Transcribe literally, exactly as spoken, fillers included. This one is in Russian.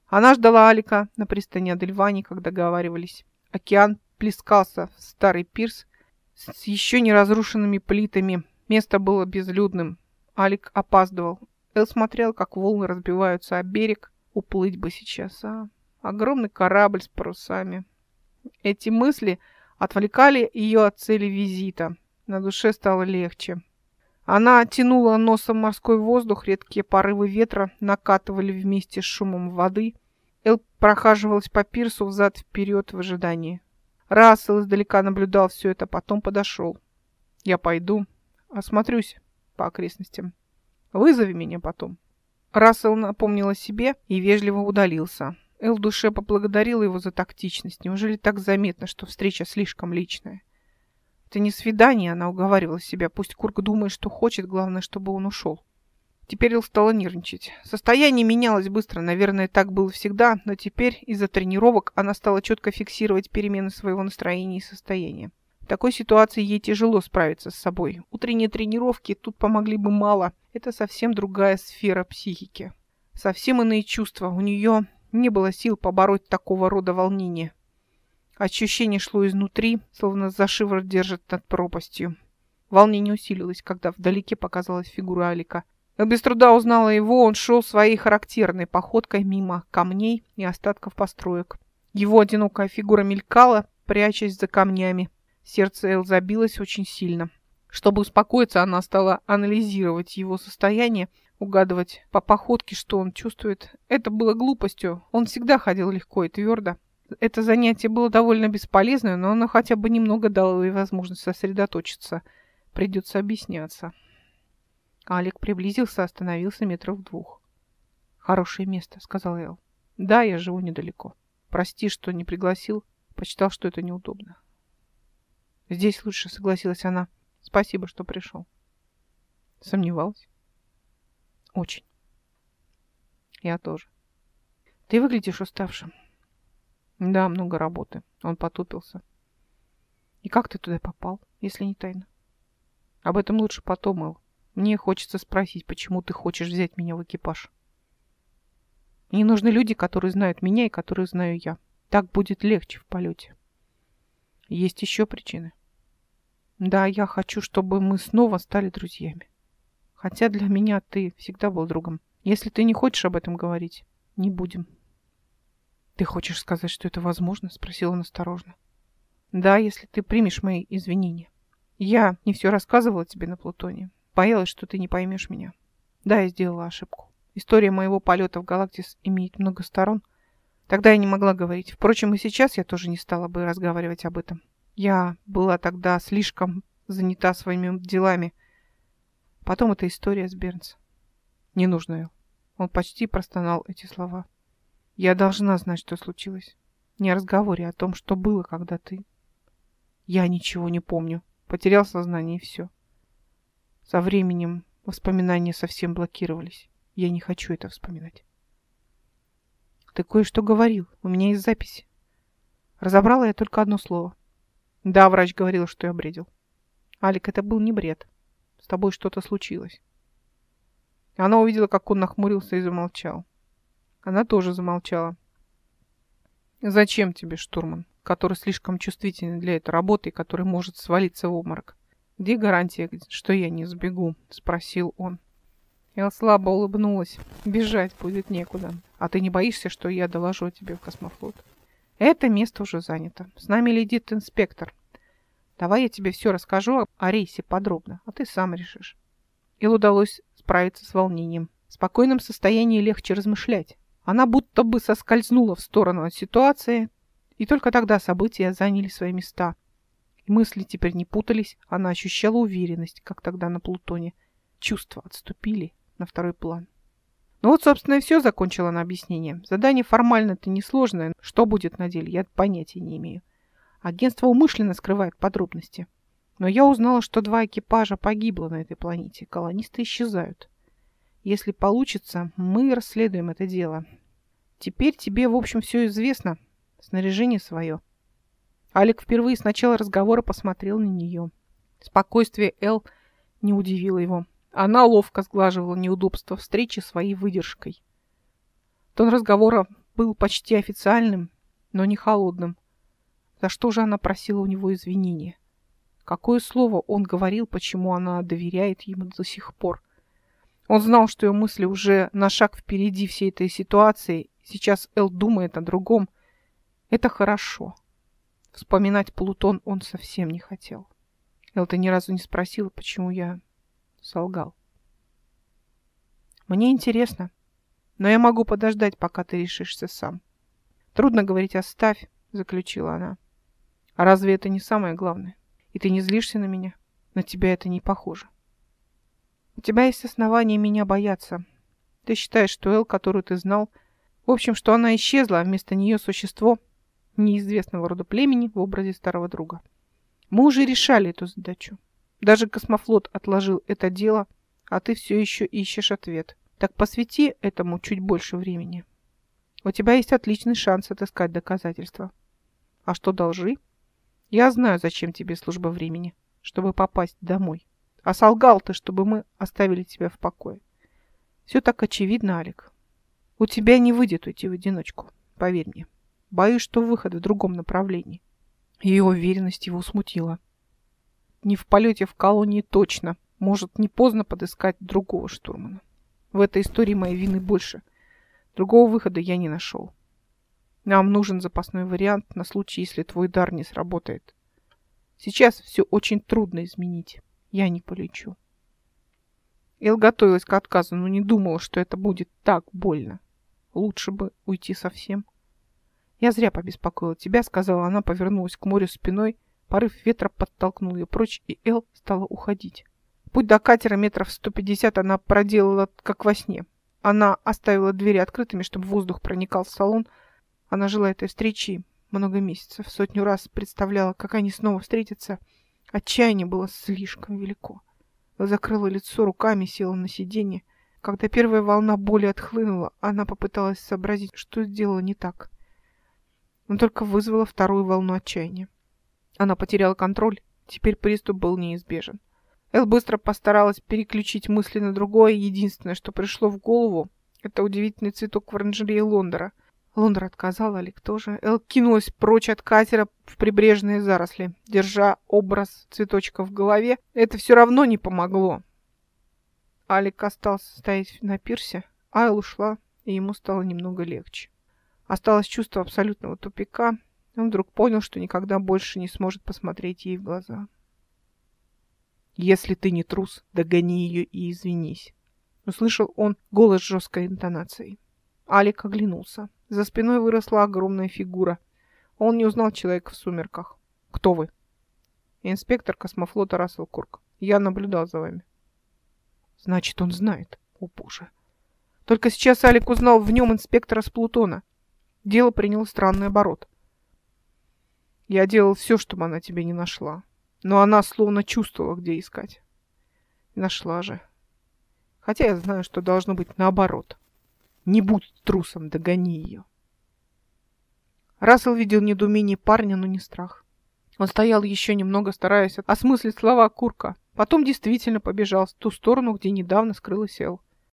Она ждала Алика на пристани Адельвани, как договаривались. Океан плескался в старый пирс с еще не разрушенными плитами. Место было безлюдным. Алик опаздывал. Эл смотрел, как волны разбиваются о берег. Уплыть бы сейчас, а? Огромный корабль с парусами. Эти мысли отвлекали ее от цели визита. На душе стало легче. Она тянула носом морской воздух, редкие порывы ветра накатывали вместе с шумом воды. Эл прохаживалась по пирсу взад-вперед в ожидании. Рассел издалека наблюдал все это, потом подошел. «Я пойду, осмотрюсь по окрестностям. Вызови меня потом». Рассел напомнил о себе и вежливо удалился. Эл в душе поблагодарила его за тактичность. Неужели так заметно, что встреча слишком личная? Это не свидание, она уговаривала себя. Пусть Курк думает, что хочет, главное, чтобы он ушел. Теперь Эл стала нервничать. Состояние менялось быстро, наверное, так было всегда, но теперь из-за тренировок она стала четко фиксировать перемены своего настроения и состояния. В такой ситуации ей тяжело справиться с собой. Утренние тренировки тут помогли бы мало. Это совсем другая сфера психики. Совсем иные чувства. У нее не было сил побороть такого рода волнения. Ощущение шло изнутри, словно за шиворот держит над пропастью. Волнение усилилось, когда вдалеке показалась фигура Алика. Эл без труда узнала его, он шел своей характерной походкой мимо камней и остатков построек. Его одинокая фигура мелькала, прячась за камнями. Сердце Эл забилось очень сильно. Чтобы успокоиться, она стала анализировать его состояние, угадывать по походке, что он чувствует. Это было глупостью, он всегда ходил легко и твердо. Это занятие было довольно бесполезное, но оно хотя бы немного дало ей возможность сосредоточиться. Придется объясняться. Алик приблизился, остановился метров в двух. «Хорошее место», — сказал Эл. «Да, я живу недалеко. Прости, что не пригласил. Почитал, что это неудобно». «Здесь лучше», — согласилась она. «Спасибо, что пришел». Сомневалась? «Очень». «Я тоже». «Ты выглядишь уставшим». «Да, много работы». Он потупился. «И как ты туда попал, если не тайна?» «Об этом лучше потом, Эл. Мне хочется спросить, почему ты хочешь взять меня в экипаж?» «Мне нужны люди, которые знают меня и которые знаю я. Так будет легче в полете». «Есть еще причины?» «Да, я хочу, чтобы мы снова стали друзьями. Хотя для меня ты всегда был другом. Если ты не хочешь об этом говорить, не будем». «Ты хочешь сказать, что это возможно?» — спросил он осторожно. «Да, если ты примешь мои извинения. Я не все рассказывала тебе на Плутоне. Боялась, что ты не поймешь меня. Да, я сделала ошибку. История моего полета в Галактис имеет много сторон. Тогда я не могла говорить. Впрочем, и сейчас я тоже не стала бы разговаривать об этом. Я была тогда слишком занята своими делами. Потом эта история с Бернс. Не нужно, Эл». Он почти простонал эти слова. «Я должна знать, что случилось. Не о разговоре, а о том, что было, когда ты...» «Я ничего не помню. Потерял сознание и все. Со временем воспоминания совсем блокировались. Я не хочу это вспоминать». «Ты кое-что говорил. У меня есть записи». Разобрала я только одно слово. «Да, врач говорил, что я бредил». «Алик, это был не бред. С тобой что-то случилось». Она увидела, как он нахмурился и замолчал. Она тоже замолчала. «Зачем тебе штурман, который слишком чувствительный для этой работы и который может свалиться в обморок? Где гарантия, что я не сбегу?» — спросил он. Эл слабо улыбнулась. «Бежать будет некуда. А ты не боишься, что я доложу о тебе в космофлот?» «Это место уже занято. С нами летит инспектор. Давай я тебе все расскажу о рейсе подробно, а ты сам решишь». Эл удалось справиться с волнением. В спокойном состоянии легче размышлять. Она будто бы соскользнула в сторону от ситуации, и только тогда события заняли свои места. Мысли теперь не путались, она ощущала уверенность, как тогда на Плутоне. Чувства отступили на второй план. Ну вот, собственно, и все, закончила она объяснение. Задание формально-то несложное. Что будет на деле, я понятия не имею. Агентство умышленно скрывает подробности. Но я узнала, что два экипажа погибло на этой планете. Колонисты исчезают. Если получится, мы расследуем это дело. Теперь тебе, в общем, все известно. Снаряжение свое». Алик впервые с начала разговора посмотрел на нее. Спокойствие Эл не удивило его. Она ловко сглаживала неудобства встречи своей выдержкой. Тон разговора был почти официальным, но не холодным. За что же она просила у него извинения? Какое слово он говорил, почему она доверяет ему до сих пор? Он знал, что ее мысли уже на шаг впереди всей этой ситуации. Сейчас Эл думает о другом. Это хорошо. Вспоминать Плутон он совсем не хотел. Эл, ты ни разу не спросила, почему я солгал. Мне интересно, но я могу подождать, пока ты решишься сам. Трудно говорить «оставь», заключила она. А разве это не самое главное? И ты не злишься на меня? На тебя это не похоже. У тебя есть основания меня бояться. Ты считаешь, что Эл, которую ты знал, в общем, что она исчезла, а вместо нее существо неизвестного рода племени в образе старого друга. Мы уже решали эту задачу. Даже космофлот отложил это дело, а ты все еще ищешь ответ. Так посвяти этому чуть больше времени. У тебя есть отличный шанс отыскать доказательства. А что до лжи? Я знаю, зачем тебе служба времени, чтобы попасть домой. А солгал ты, чтобы мы оставили тебя в покое. Все так очевидно, Алик. У тебя не выйдет уйти в одиночку, поверь мне. Боюсь, что выход в другом направлении. Ее уверенность его смутила. Не в полете в колонии точно. Может, не поздно подыскать другого штурмана. В этой истории моей вины больше. Другого выхода я не нашел. Нам нужен запасной вариант на случай, если твой дар не сработает. Сейчас все очень трудно изменить. Я не полечу. Эл готовилась к отказу, но не думала, что это будет так больно. Лучше бы уйти совсем. Я зря побеспокоила тебя, сказала она, повернулась к морю спиной. Порыв ветра подтолкнул ее прочь, и Эл стала уходить. Путь до катера метров сто пятьдесят она проделала, как во сне. Она оставила двери открытыми, чтобы воздух проникал в салон. Она жила этой встречей много месяцев. Сотню раз представляла, как они снова встретятся. Отчаяние было слишком велико. Закрыла лицо руками, села на сиденье. Когда первая волна боли отхлынула, она попыталась сообразить, что сделала не так. Но только вызвала вторую волну отчаяния. Она потеряла контроль. Теперь приступ был неизбежен. Эл быстро постаралась переключить мысли на другое. Единственное, что пришло в голову, это удивительный цветок в оранжерее Лондора. Лондор отказал, Алик тоже. Эл кинулась прочь от катера в прибрежные заросли, держа образ цветочка в голове. Это все равно не помогло. Алик остался стоять на пирсе, а Эл ушла, и ему стало немного легче. Осталось чувство абсолютного тупика. Он вдруг понял, что никогда больше не сможет посмотреть ей в глаза. «Если ты не трус, догони ее и извинись», — услышал он голос с жесткой интонацией. Алик оглянулся. За спиной выросла огромная фигура. Он не узнал человека в сумерках. «Кто вы?» «Инспектор космофлота Рассел Курк. Я наблюдал за вами». «Значит, он знает. О, боже!» Только сейчас Алик узнал в нем инспектора с Плутона. Дело приняло странный оборот. «Я делал все, чтобы она тебя не нашла. Но она словно чувствовала, где искать. Нашла же. Хотя я знаю, что должно быть наоборот. Не будь трусом, догони ее». Рассел видел недоумение парня, но не страх. Он стоял еще немного, стараясь осмыслить слова Курка. Потом действительно побежал в ту сторону, где недавно скрылась Эл.